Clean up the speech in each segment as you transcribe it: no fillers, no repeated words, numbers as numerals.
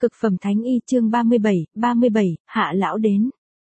Cực phẩm thánh y chương 37, hạ lão đến.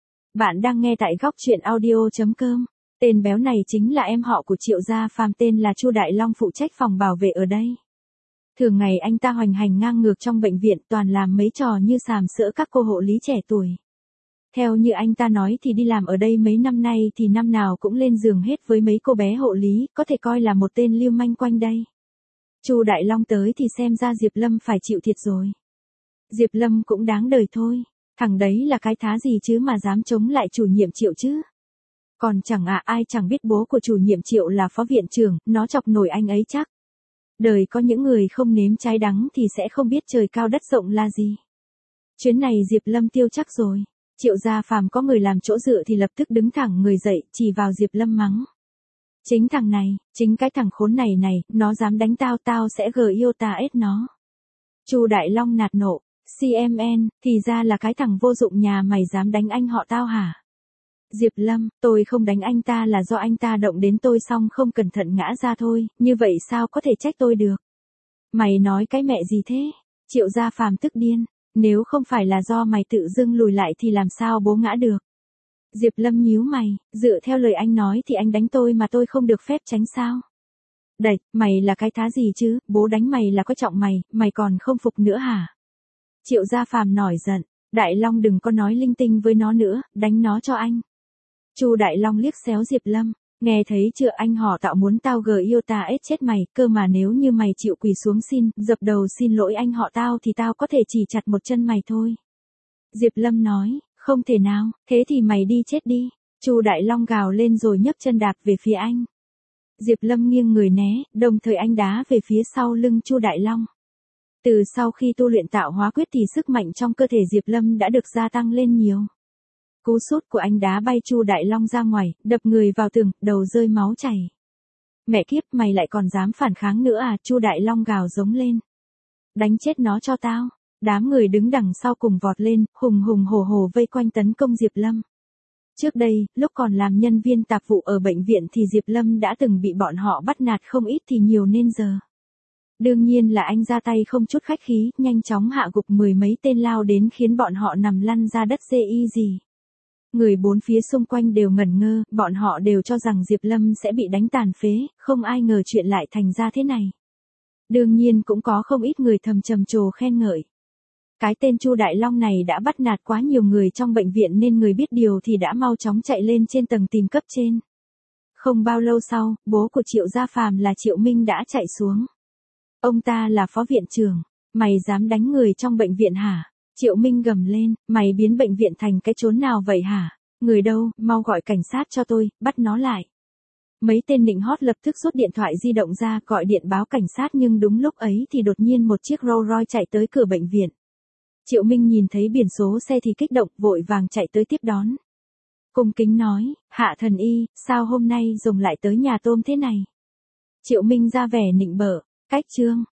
Bạn đang nghe tại góc truyện audio.com. Tên béo này chính là em họ của Triệu Gia Phàm, tên là Chu Đại Long, phụ trách phòng bảo vệ ở đây. Thường ngày anh ta hoành hành ngang ngược trong bệnh viện, toàn làm mấy trò như sàm sỡ các cô hộ lý trẻ tuổi. Theo như anh ta nói thì đi làm ở đây mấy năm nay thì năm nào cũng lên giường hết với mấy cô bé hộ lý, có thể coi là một tên lưu manh quanh đây. Chu Đại Long tới thì xem ra Diệp Lâm phải chịu thiệt rồi. Diệp Lâm cũng đáng đời thôi, thằng đấy là cái thá gì chứ mà dám chống lại chủ nhiệm Triệu chứ. Còn chẳng ai chẳng biết bố của chủ nhiệm Triệu là phó viện trưởng, nó chọc nổi anh ấy chắc. Đời có những người không nếm trái đắng thì sẽ không biết trời cao đất rộng là gì. Chuyến này Diệp Lâm tiêu chắc rồi. Triệu Gia Phàm có người làm chỗ dựa thì lập tức đứng thẳng người dậy, chỉ vào Diệp Lâm mắng. Chính thằng này, chính cái thằng khốn này, nó dám đánh tao sẽ yêu ta ết nó. Chu Đại Long nạt nộ. CMN, thì ra là cái thằng vô dụng nhà mày dám đánh anh họ tao hả? Diệp Lâm, tôi không đánh anh ta là do anh ta động đến tôi xong không cẩn thận ngã ra thôi, như vậy sao có thể trách tôi được? Mày nói cái mẹ gì thế? Triệu Gia Phàm tức điên, nếu không phải là do mày tự dưng lùi lại thì làm sao bố ngã được? Diệp Lâm nhíu mày, dựa theo lời anh nói thì anh đánh tôi mà tôi không được phép tránh sao? Đẩy, mày là cái thá gì chứ, bố đánh mày là coi trọng mày còn không phục nữa hả? Triệu Gia Phàm nổi giận, Đại Long đừng có nói linh tinh với nó nữa, đánh nó cho anh. Chu Đại Long liếc xéo Diệp Lâm, nghe thấy chưa, anh họ tạo muốn tao yêu ta ết chết mày, cơ mà nếu như mày chịu quỳ xuống dập đầu xin lỗi anh họ tao thì tao có thể chỉ chặt một chân mày thôi. Diệp Lâm nói, không thể nào, thế thì mày đi chết đi. Chu Đại Long gào lên rồi nhấc chân đạp về phía anh. Diệp Lâm nghiêng người né, đồng thời anh đá về phía sau lưng Chu Đại Long. Từ sau khi tu luyện tạo hóa quyết thì sức mạnh trong cơ thể Diệp Lâm đã được gia tăng lên nhiều. Cú sút của anh đá bay Chu Đại Long ra ngoài, đập người vào tường, đầu rơi máu chảy. Mẹ kiếp, mày lại còn dám phản kháng nữa à? Chu Đại Long gào giống lên. Đánh chết nó cho tao. Đám người đứng đằng sau cùng vọt lên, hùng hổ vây quanh tấn công Diệp Lâm. Trước đây, lúc còn làm nhân viên tạp vụ ở bệnh viện thì Diệp Lâm đã từng bị bọn họ bắt nạt không ít thì nhiều nên giờ. Đương nhiên là anh ra tay không chút khách khí, nhanh chóng hạ gục mười mấy tên lao đến khiến bọn họ nằm lăn ra đất gì. Người bốn phía xung quanh đều ngẩn ngơ, bọn họ đều cho rằng Diệp Lâm sẽ bị đánh tàn phế, không ai ngờ chuyện lại thành ra thế này. Đương nhiên cũng có không ít người thầm trầm trồ khen ngợi. Cái tên Chu Đại Long này đã bắt nạt quá nhiều người trong bệnh viện nên người biết điều thì đã mau chóng chạy lên trên tầng tìm cấp trên. Không bao lâu sau, bố của Triệu Gia Phàm là Triệu Minh đã chạy xuống. Ông ta là phó viện trưởng, mày dám đánh người trong bệnh viện hả? Triệu Minh gầm lên, mày biến bệnh viện thành cái chốn nào vậy hả? Người đâu, mau gọi cảnh sát cho tôi, bắt nó lại. Mấy tên nịnh hót lập tức rút điện thoại di động ra gọi điện báo cảnh sát, nhưng đúng lúc ấy thì đột nhiên một chiếc Rolls Royce chạy tới cửa bệnh viện. Triệu Minh nhìn thấy biển số xe thì kích động, vội vàng chạy tới tiếp đón. Cung kính nói, Hạ thần y, sao hôm nay Rồng lại tới nhà tôm thế này? Triệu Minh ra vẻ nịnh bợ, cách trương,